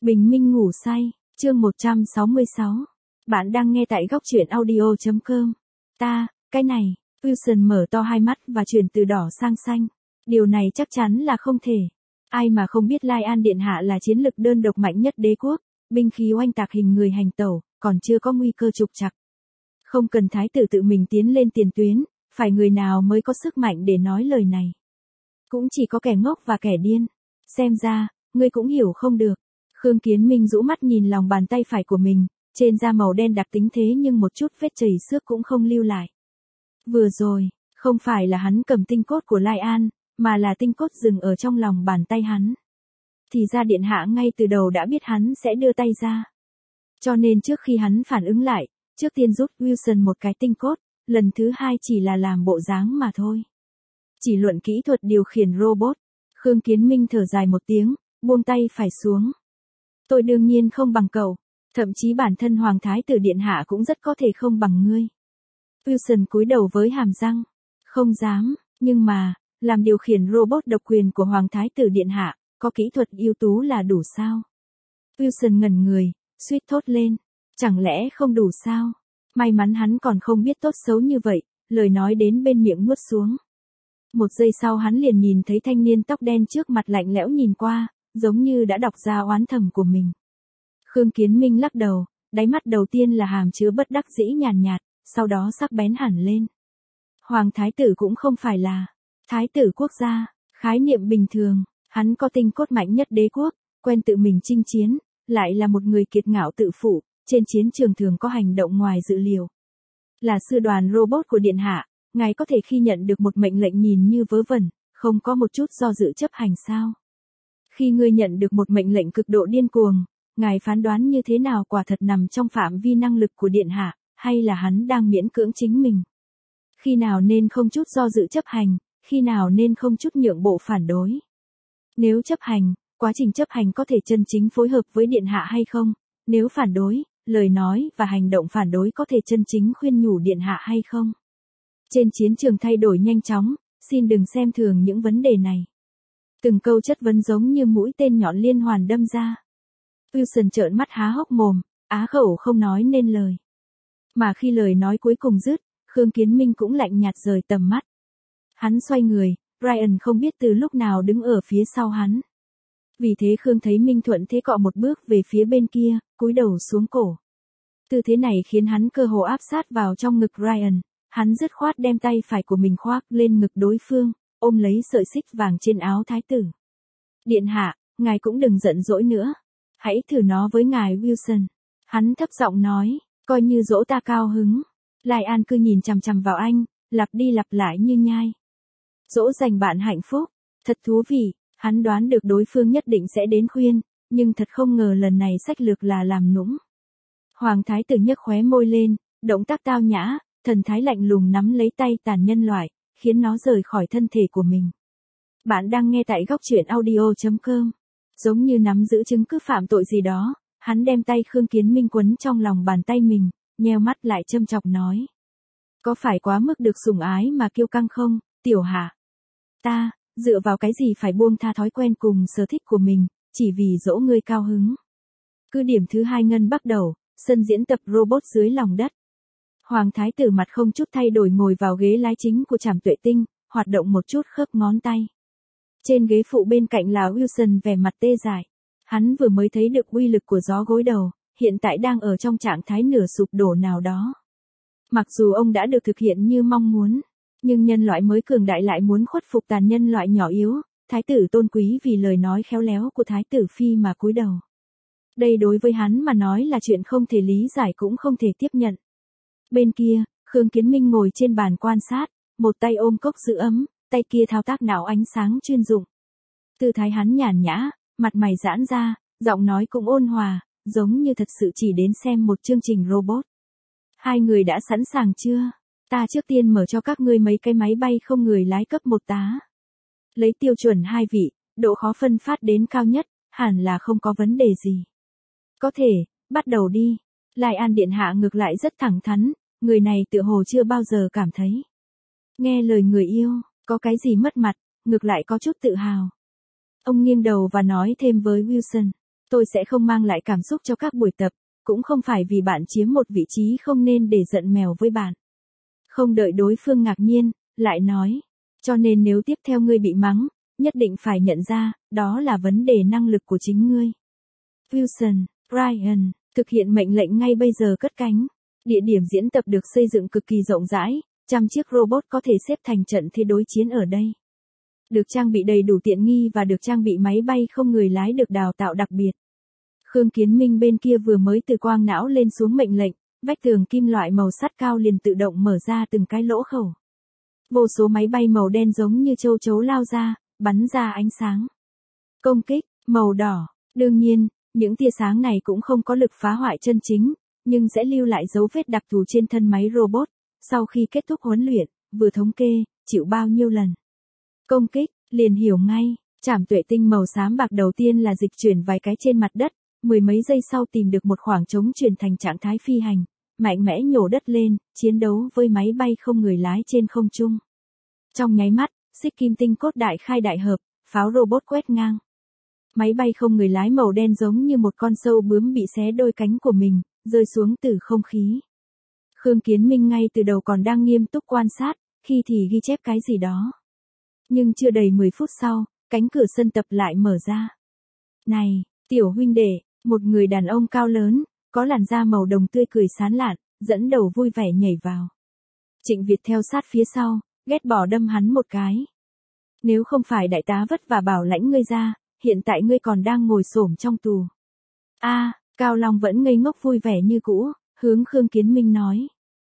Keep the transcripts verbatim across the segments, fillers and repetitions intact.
Bình minh ngủ say, chương một trăm sáu mươi sáu. Bạn đang nghe tại góc truyện audio chấm com. Ta, cái này, Wilson mở to hai mắt và chuyển từ đỏ sang xanh. Điều này chắc chắn là không thể. Ai mà không biết Lai An Điện Hạ là chiến lực đơn độc mạnh nhất đế quốc, binh khí oanh tạc hình người hành tẩu, còn chưa có nguy cơ trục trặc. Không cần thái tử tự mình tiến lên tiền tuyến, phải người nào mới có sức mạnh để nói lời này. Cũng chỉ có kẻ ngốc và kẻ điên. Xem ra, ngươi cũng hiểu không được. Khương Kiến Minh rũ mắt nhìn lòng bàn tay phải của mình, trên da màu đen đặc tính thế nhưng một chút vết chảy xước cũng không lưu lại. Vừa rồi, không phải là hắn cầm tinh cốt của Lai An, mà là tinh cốt dừng ở trong lòng bàn tay hắn. Thì ra điện hạ ngay từ đầu đã biết hắn sẽ đưa tay ra. Cho nên trước khi hắn phản ứng lại, trước tiên rút Wilson một cái tinh cốt, lần thứ hai chỉ là làm bộ dáng mà thôi. Chỉ luận kỹ thuật điều khiển robot, Khương Kiến Minh thở dài một tiếng, buông tay phải xuống. Tôi đương nhiên không bằng cậu, thậm chí bản thân Hoàng Thái tử Điện Hạ cũng rất có thể không bằng ngươi. Wilson cúi đầu với hàm răng. Không dám, nhưng mà, làm điều khiển robot độc quyền của Hoàng Thái tử Điện Hạ, có kỹ thuật ưu tú là đủ sao? Wilson ngẩn người, suýt thốt lên. Chẳng lẽ không đủ sao? May mắn hắn còn không biết tốt xấu như vậy, lời nói đến bên miệng nuốt xuống. Một giây sau hắn liền nhìn thấy thanh niên tóc đen trước mặt lạnh lẽo nhìn qua, giống như đã đọc ra oán thầm của mình. Khương Kiến Minh lắc đầu, đáy mắt đầu tiên là hàm chứa bất đắc dĩ nhàn nhạt, sau đó sắc bén hẳn lên. Hoàng thái tử cũng không phải là thái tử quốc gia, khái niệm bình thường, hắn có tinh cốt mạnh nhất đế quốc, quen tự mình chinh chiến, lại là một người kiệt ngạo tự phụ, trên chiến trường thường có hành động ngoài dự liệu. Là sư đoàn robot của Điện Hạ, ngài có thể khi nhận được một mệnh lệnh nhìn như vớ vẩn, không có một chút do dự chấp hành sao? Khi ngươi nhận được một mệnh lệnh cực độ điên cuồng, ngài phán đoán như thế nào quả thật nằm trong phạm vi năng lực của Điện Hạ, hay là hắn đang miễn cưỡng chính mình? Khi nào nên không chút do dự chấp hành, khi nào nên không chút nhượng bộ phản đối? Nếu chấp hành, quá trình chấp hành có thể chân chính phối hợp với Điện Hạ hay không? Nếu phản đối, lời nói và hành động phản đối có thể chân chính khuyên nhủ Điện Hạ hay không? Trên chiến trường thay đổi nhanh chóng, xin đừng xem thường những vấn đề này. Từng câu chất vấn giống như mũi tên nhọn liên hoàn đâm ra. Wilson trợn mắt há hốc mồm, á khẩu không nói nên lời. Mà khi lời nói cuối cùng dứt, Khương Kiến Minh cũng lạnh nhạt rời tầm mắt. Hắn xoay người, Ryan không biết từ lúc nào đứng ở phía sau hắn. Vì thế Khương thấy Minh thuận thế cọ một bước về phía bên kia, cúi đầu xuống cổ. Tư thế này khiến hắn cơ hồ áp sát vào trong ngực Ryan, hắn dứt khoát đem tay phải của mình khoác lên ngực đối phương, ôm lấy sợi xích vàng trên áo thái tử. Điện hạ, ngài cũng đừng giận dỗi nữa. Hãy thử nó với ngài Wilson. Hắn thấp giọng nói, coi như dỗ ta cao hứng. Lai An cứ nhìn chằm chằm vào anh, lặp đi lặp lại như nhai. Dỗ dành bạn hạnh phúc, thật thú vị, hắn đoán được đối phương nhất định sẽ đến khuyên, nhưng thật không ngờ lần này sách lược là làm nũng. Hoàng thái tử nhếch khóe môi lên, động tác tao nhã, thần thái lạnh lùng nắm lấy tay tàn nhân loại, khiến nó rời khỏi thân thể của mình. Bạn đang nghe tại góc truyện audio chấm com. Giống như nắm giữ chứng cứ phạm tội gì đó, hắn đem tay Khương Kiến Minh quấn trong lòng bàn tay mình, nheo mắt lại châm chọc nói. Có phải quá mức được sủng ái mà kiêu căng không, tiểu hạ? Ta, dựa vào cái gì phải buông tha thói quen cùng sở thích của mình, chỉ vì dỗ ngươi cao hứng. Cứ điểm thứ hai ngân bắt đầu, sân diễn tập robot dưới lòng đất. Hoàng thái tử mặt không chút thay đổi ngồi vào ghế lái chính của Trảm Tuệ Tinh, hoạt động một chút khớp ngón tay. Trên ghế phụ bên cạnh là Wilson vẻ mặt tê dại. Hắn vừa mới thấy được uy lực của gió gối đầu, hiện tại đang ở trong trạng thái nửa sụp đổ nào đó. Mặc dù ông đã được thực hiện như mong muốn, nhưng nhân loại mới cường đại lại muốn khuất phục tàn nhân loại nhỏ yếu, thái tử tôn quý vì lời nói khéo léo của thái tử phi mà cúi đầu. Đây đối với hắn mà nói là chuyện không thể lý giải cũng không thể tiếp nhận. Bên kia, Khương Kiến Minh ngồi trên bàn quan sát, một tay ôm cốc giữ ấm, tay kia thao tác não ánh sáng chuyên dụng. Tư thái hắn nhàn nhã, mặt mày giãn ra, giọng nói cũng ôn hòa, giống như thật sự chỉ đến xem một chương trình robot. Hai người đã sẵn sàng chưa? Ta trước tiên mở cho các ngươi mấy cái máy bay không người lái cấp một tá. Lấy tiêu chuẩn hai vị, độ khó phân phát đến cao nhất, hẳn là không có vấn đề gì. Có thể, bắt đầu đi. Lai An Điện Hạ ngược lại rất thẳng thắn, người này tựa hồ chưa bao giờ cảm thấy. Nghe lời người yêu, có cái gì mất mặt, ngược lại có chút tự hào. Ông nghiêng đầu và nói thêm với Wilson. Tôi sẽ không mang lại cảm xúc cho các buổi tập, cũng không phải vì bạn chiếm một vị trí không nên để giận mèo với bạn. Không đợi đối phương ngạc nhiên, lại nói. Cho nên nếu tiếp theo ngươi bị mắng, nhất định phải nhận ra, đó là vấn đề năng lực của chính ngươi. Wilson, Ryan, thực hiện mệnh lệnh ngay bây giờ cất cánh. Địa điểm diễn tập được xây dựng cực kỳ rộng rãi, trăm chiếc robot có thể xếp thành trận thế đối chiến ở đây. Được trang bị đầy đủ tiện nghi và được trang bị máy bay không người lái được đào tạo đặc biệt. Khương Kiến Minh bên kia vừa mới từ quang não lên xuống mệnh lệnh, vách tường kim loại màu sắt cao liền tự động mở ra từng cái lỗ khẩu. Vô số máy bay màu đen giống như châu chấu lao ra, bắn ra ánh sáng. Công kích, màu đỏ. Đương nhiên, những tia sáng này cũng không có lực phá hoại chân chính, nhưng sẽ lưu lại dấu vết đặc thù trên thân máy robot. Sau khi kết thúc huấn luyện, vừa thống kê, chịu bao nhiêu lần. Công kích, liền hiểu ngay, trảm tuệ tinh màu xám bạc đầu tiên là dịch chuyển vài cái trên mặt đất, mười mấy giây sau tìm được một khoảng trống chuyển thành trạng thái phi hành, mạnh mẽ nhổ đất lên, chiến đấu với máy bay không người lái trên không trung. Trong nháy mắt, xích kim tinh cốt đại khai đại hợp, pháo robot quét ngang. Máy bay không người lái màu đen giống như một con sâu bướm bị xé đôi cánh của mình, rơi xuống từ không khí. Khương Kiến Minh ngay từ đầu còn đang nghiêm túc quan sát, khi thì ghi chép cái gì đó. Nhưng chưa đầy mười phút sau, cánh cửa sân tập lại mở ra. Này, tiểu huynh đệ, một người đàn ông cao lớn, có làn da màu đồng tươi cười sán lạn, dẫn đầu vui vẻ nhảy vào. Trịnh Việt theo sát phía sau, ghét bỏ đâm hắn một cái. Nếu không phải đại tá vất vả bảo lãnh ngươi ra, hiện tại ngươi còn đang ngồi xổm trong tù. A, Cao Long vẫn ngây ngốc vui vẻ như cũ, hướng Khương Kiến Minh nói.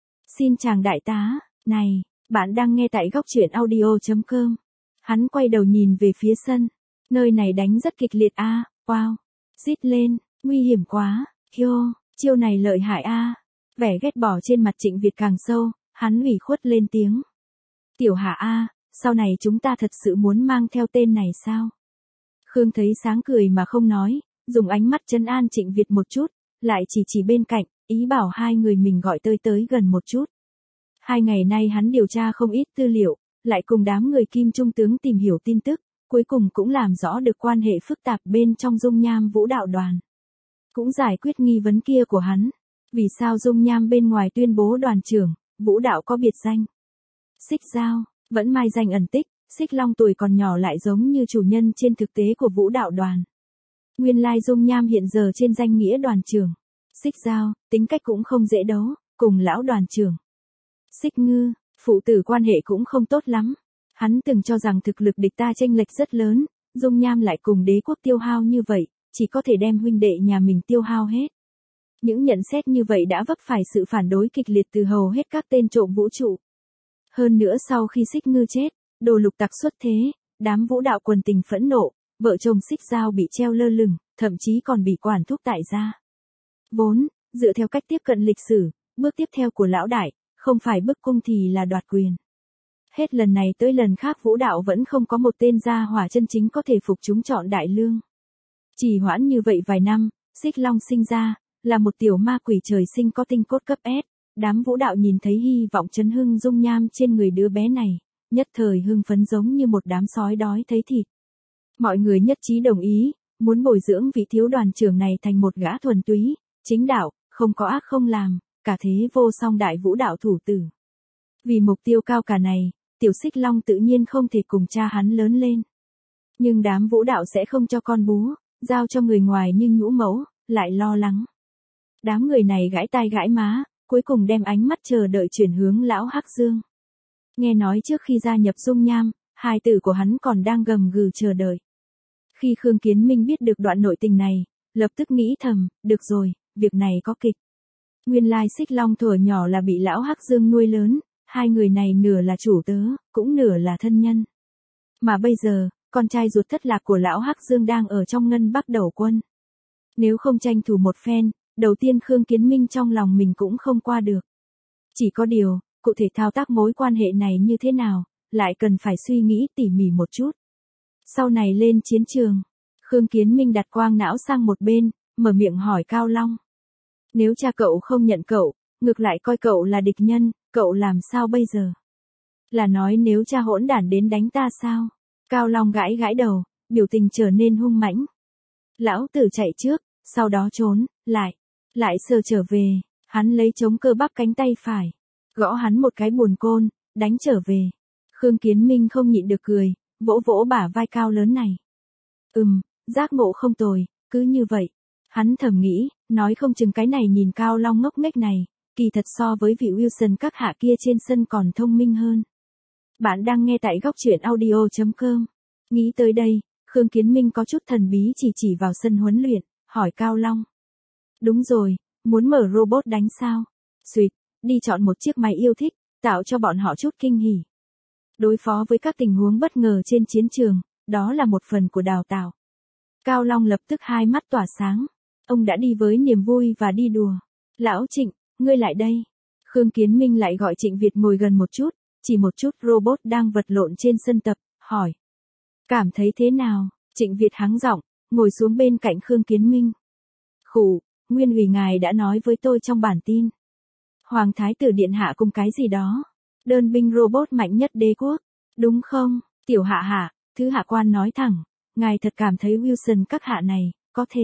Xin chàng đại tá, này, bạn đang nghe tại góc truyện audio chấm com. Hắn quay đầu nhìn về phía sân, nơi này đánh rất kịch liệt a, wow, rít lên, nguy hiểm quá, yo, chiêu này lợi hại a. Vẻ ghét bỏ trên mặt Trịnh Việt càng sâu, hắn ủy khuất lên tiếng. Tiểu Hạ a, sau này chúng ta thật sự muốn mang theo tên này sao? Khương thấy sáng cười mà không nói, dùng ánh mắt trấn an Trịnh Việt một chút, lại chỉ chỉ bên cạnh, ý bảo hai người mình gọi tới tới gần một chút. Hai ngày nay hắn điều tra không ít tư liệu, lại cùng đám người Kim Trung tướng tìm hiểu tin tức, cuối cùng cũng làm rõ được quan hệ phức tạp bên trong Dung Nham Vũ Đạo Đoàn. Cũng giải quyết nghi vấn kia của hắn, vì sao Dung Nham bên ngoài tuyên bố đoàn trưởng, Vũ Đạo có biệt danh. Xích Giao, vẫn mai danh ẩn tích, Xích Long tuổi còn nhỏ lại giống như chủ nhân trên thực tế của Vũ Đạo Đoàn. Nguyên lai Dung Nham hiện giờ trên danh nghĩa đoàn trưởng. Xích Giao, tính cách cũng không dễ đấu, cùng lão đoàn trưởng. Xích Ngư, phụ tử quan hệ cũng không tốt lắm. Hắn từng cho rằng thực lực địch ta chênh lệch rất lớn, Dung Nham lại cùng đế quốc tiêu hao như vậy, chỉ có thể đem huynh đệ nhà mình tiêu hao hết. Những nhận xét như vậy đã vấp phải sự phản đối kịch liệt từ hầu hết các tên trộm vũ trụ. Hơn nữa sau khi Xích Ngư chết, Đồ Lục Tặc xuất thế, đám vũ đạo quần tình phẫn nộ, vợ chồng Xích Giao bị treo lơ lửng, thậm chí còn bị quản thúc tại gia. Vốn, dựa theo cách tiếp cận lịch sử, bước tiếp theo của lão đại, không phải bức cung thì là đoạt quyền. Hết lần này tới lần khác vũ đạo vẫn không có một tên gia hỏa chân chính có thể phục chúng chọn đại lương. Chỉ hoãn như vậy vài năm, Xích Long sinh ra, là một tiểu ma quỷ trời sinh có tinh cốt cấp S. Đám vũ đạo nhìn thấy hy vọng chấn hưng Dung Nham trên người đứa bé này, nhất thời hưng phấn giống như một đám sói đói thấy thịt. Mọi người nhất trí đồng ý, muốn bồi dưỡng vị thiếu đoàn trưởng này thành một gã thuần túy, chính đạo, không có ác không làm, cả thế vô song đại vũ đạo thủ tử. Vì mục tiêu cao cả này, tiểu Xích Long tự nhiên không thể cùng cha hắn lớn lên. Nhưng đám vũ đạo sẽ không cho con bú, giao cho người ngoài như nhũ mẫu, lại lo lắng. Đám người này gãi tai gãi má, cuối cùng đem ánh mắt chờ đợi chuyển hướng lão Hắc Dương. Nghe nói trước khi gia nhập Dung Nham, hài tử của hắn còn đang gầm gừ chờ đợi. Khi Khương Kiến Minh biết được đoạn nội tình này, lập tức nghĩ thầm, được rồi, việc này có kịch. Nguyên lai Xích Long thuở nhỏ là bị lão Hắc Dương nuôi lớn, hai người này nửa là chủ tớ, cũng nửa là thân nhân. Mà bây giờ, con trai ruột thất lạc của lão Hắc Dương đang ở trong Ngân Bắc Đầu Quân. Nếu không tranh thủ một phen, đầu tiên Khương Kiến Minh trong lòng mình cũng không qua được. Chỉ có điều, cụ thể thao tác mối quan hệ này như thế nào, lại cần phải suy nghĩ tỉ mỉ một chút. Sau này lên chiến trường, Khương Kiến Minh đặt quang não sang một bên, mở miệng hỏi Cao Long. Nếu cha cậu không nhận cậu, ngược lại coi cậu là địch nhân, cậu làm sao bây giờ? Là nói nếu cha hỗn đản đến đánh ta sao? Cao Long gãi gãi đầu, biểu tình trở nên hung mãnh. Lão tử chạy trước, sau đó trốn, lại, lại sờ trở về, hắn lấy chống cơ bắp cánh tay phải, gõ hắn một cái buồn côn, đánh trở về. Khương Kiến Minh không nhịn được cười, vỗ vỗ bả vai cao lớn này. Ừm, giác ngộ không tồi, cứ như vậy. Hắn thầm nghĩ, nói không chừng cái này nhìn Cao Long ngốc nghếch này, kỳ thật so với vị Wilson các hạ kia trên sân còn thông minh hơn. Bạn đang nghe tại góc truyện audio chấm com. Nghĩ tới đây, Khương Kiến Minh có chút thần bí chỉ chỉ vào sân huấn luyện, hỏi Cao Long. Đúng rồi, muốn mở robot đánh sao? Xuyệt, đi chọn một chiếc máy yêu thích, tạo cho bọn họ chút kinh hỉ. Đối phó với các tình huống bất ngờ trên chiến trường, đó là một phần của đào tạo. Cao Long lập tức hai mắt tỏa sáng. Ông đã đi với niềm vui và đi đùa. Lão Trịnh, ngươi lại đây. Khương Kiến Minh lại gọi Trịnh Việt ngồi gần một chút, chỉ một chút robot đang vật lộn trên sân tập, hỏi. Cảm thấy thế nào? Trịnh Việt hắng giọng, ngồi xuống bên cạnh Khương Kiến Minh. Khủ, nguyên ủy ngài đã nói với tôi trong bản tin. Hoàng Thái tử Điện Hạ cùng cái gì đó. Đơn binh robot mạnh nhất đế quốc. Đúng không? Tiểu hạ hạ, thứ hạ quan nói thẳng. Ngài thật cảm thấy Wilson các hạ này, có thể.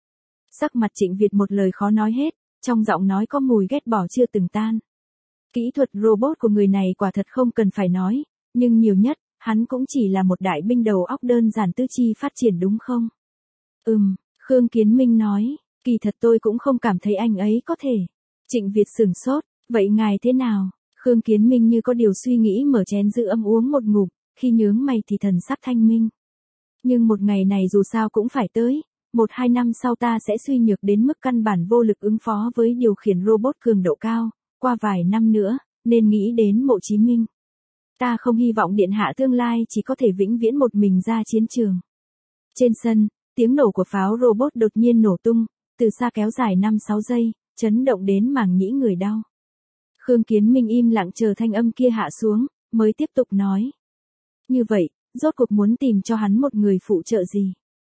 Sắc mặt Trịnh Việt một lời khó nói hết, trong giọng nói có mùi ghét bỏ chưa từng tan. Kỹ thuật robot của người này quả thật không cần phải nói, nhưng nhiều nhất, hắn cũng chỉ là một đại binh đầu óc đơn giản tư chi phát triển đúng không? Ừm, Khương Kiến Minh nói, kỳ thật tôi cũng không cảm thấy anh ấy có thể. Trịnh Việt sửng sốt, vậy ngài thế nào? Khương Kiến Minh như có điều suy nghĩ mở chén giữ âm uống một ngụm, khi nhướng mày thì thần sắc thanh minh. Nhưng một ngày này dù sao cũng phải tới, một hai năm sau ta sẽ suy nhược đến mức căn bản vô lực ứng phó với điều khiển robot cường độ cao, qua vài năm nữa, nên nghĩ đến Mộ Chí Minh. Ta không hy vọng Điện Hạ tương lai chỉ có thể vĩnh viễn một mình ra chiến trường. Trên sân, tiếng nổ của pháo robot đột nhiên nổ tung, từ xa kéo dài năm sáu giây, chấn động đến màng nhĩ người đau. Khương Kiến Minh im lặng chờ thanh âm kia hạ xuống, mới tiếp tục nói. Như vậy, rốt cuộc muốn tìm cho hắn một người phụ trợ gì?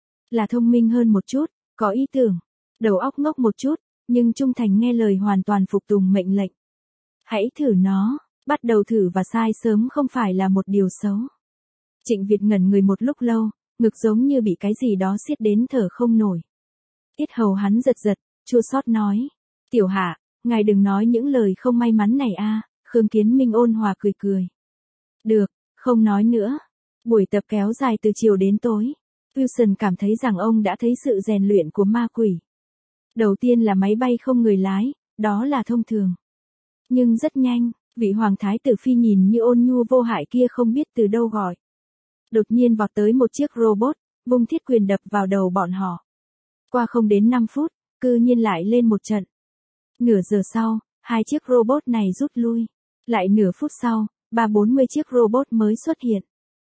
Là thông minh hơn một chút, có ý tưởng, đầu óc ngốc một chút, nhưng trung thành nghe lời hoàn toàn phục tùng mệnh lệnh. Hãy thử nó, bắt đầu thử và sai sớm không phải là một điều xấu. Trịnh Việt ngẩn người một lúc lâu, ngực giống như bị cái gì đó siết đến thở không nổi. Yết hầu hắn giật giật, chua xót nói. Tiểu hạ, ngài đừng nói những lời không may mắn này a. Khương Kiến Minh ôn hòa cười cười. Được, không nói nữa. Buổi tập kéo dài từ chiều đến tối. Wilson cảm thấy rằng ông đã thấy sự rèn luyện của ma quỷ. Đầu tiên là máy bay không người lái, đó là thông thường. Nhưng rất nhanh, vị hoàng thái tử phi nhìn như ôn nhu vô hại kia không biết từ đâu gọi. Đột nhiên vọt tới một chiếc robot, vung thiết quyền đập vào đầu bọn họ. Qua không đến năm phút, cư nhiên lại lên một trận. Nửa giờ sau, hai chiếc robot này rút lui. Lại nửa phút sau, ba bốn mươi chiếc robot mới xuất hiện.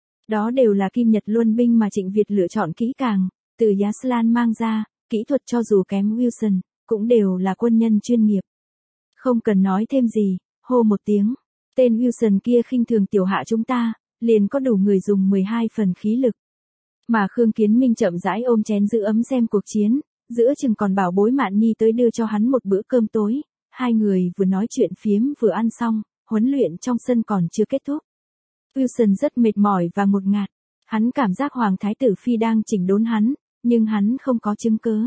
Đó đều là kim nhật luân binh mà Trịnh Việt lựa chọn kỹ càng, từ Yaslan mang ra, kỹ thuật cho dù kém Wilson, cũng đều là quân nhân chuyên nghiệp. Không cần nói thêm gì, hô một tiếng. Tên Wilson kia khinh thường tiểu hạ chúng ta, liền có đủ người dùng mười hai phần khí lực. Mà Khương Kiến Minh chậm rãi ôm chén giữ ấm xem cuộc chiến, giữa chừng còn bảo bối Mạn Nhi tới đưa cho hắn một bữa cơm tối. Hai người vừa nói chuyện phiếm vừa ăn xong, huấn luyện trong sân còn chưa kết thúc. Wilson rất mệt mỏi và ngột ngạt. Hắn cảm giác Hoàng Thái tử Phi đang chỉnh đốn hắn, nhưng hắn không có chứng cớ.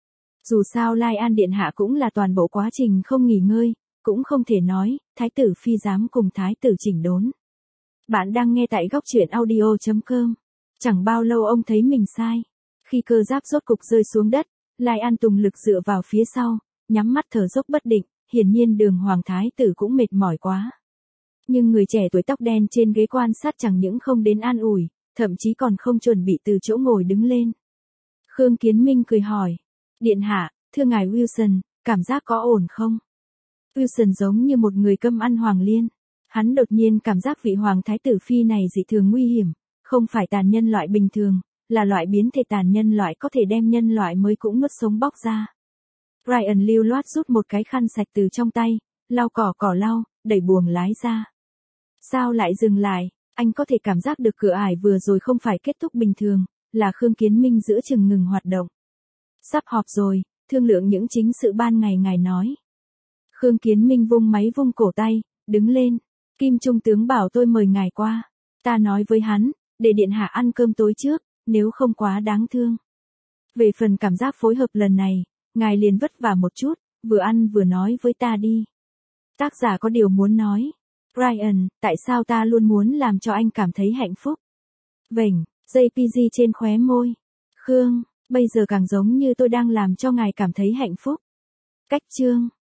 Dù sao Lai An Điện Hạ cũng là toàn bộ quá trình không nghỉ ngơi, cũng không thể nói, Thái tử Phi dám cùng Thái tử chỉnh đốn. Bạn đang nghe tại góc truyện audio chấm com. Chẳng bao lâu ông thấy mình sai. Khi cơ giáp rốt cục rơi xuống đất, Lai An Tùng lực dựa vào phía sau, nhắm mắt thở dốc bất định, hiển nhiên đường Hoàng Thái tử cũng mệt mỏi quá. Nhưng người trẻ tuổi tóc đen trên ghế quan sát chẳng những không đến an ủi, thậm chí còn không chuẩn bị từ chỗ ngồi đứng lên. Khương Kiến Minh cười hỏi. Điện hạ, thưa ngài Wilson, cảm giác có ổn không? Wilson giống như một người câm ăn hoàng liên. Hắn đột nhiên cảm giác vị Hoàng Thái tử Phi này dị thường nguy hiểm, không phải tàn nhân loại bình thường, là loại biến thể tàn nhân loại có thể đem nhân loại mới cũng nuốt sống bóc ra. Ryan lưu loát rút một cái khăn sạch từ trong tay, lau cỏ cỏ lau, đẩy buồng lái ra. Sao lại dừng lại, anh có thể cảm giác được cửa ải vừa rồi không phải kết thúc bình thường, là Khương Kiến Minh giữa chừng ngừng hoạt động. Sắp họp rồi, thương lượng những chính sự ban ngày ngài nói. Khương Kiến Minh vung máy vung cổ tay, đứng lên. Kim Trung tướng bảo tôi mời ngài qua. Ta nói với hắn, để điện hạ ăn cơm tối trước, nếu không quá đáng thương. Về phần cảm giác phối hợp lần này, ngài liền vất vả một chút, vừa ăn vừa nói với ta đi. Tác giả có điều muốn nói. Ryan, tại sao ta luôn muốn làm cho anh cảm thấy hạnh phúc? Vểnh, jê pê giê trên khóe môi. Khương, bây giờ càng giống như tôi đang làm cho ngài cảm thấy hạnh phúc. Cách chương.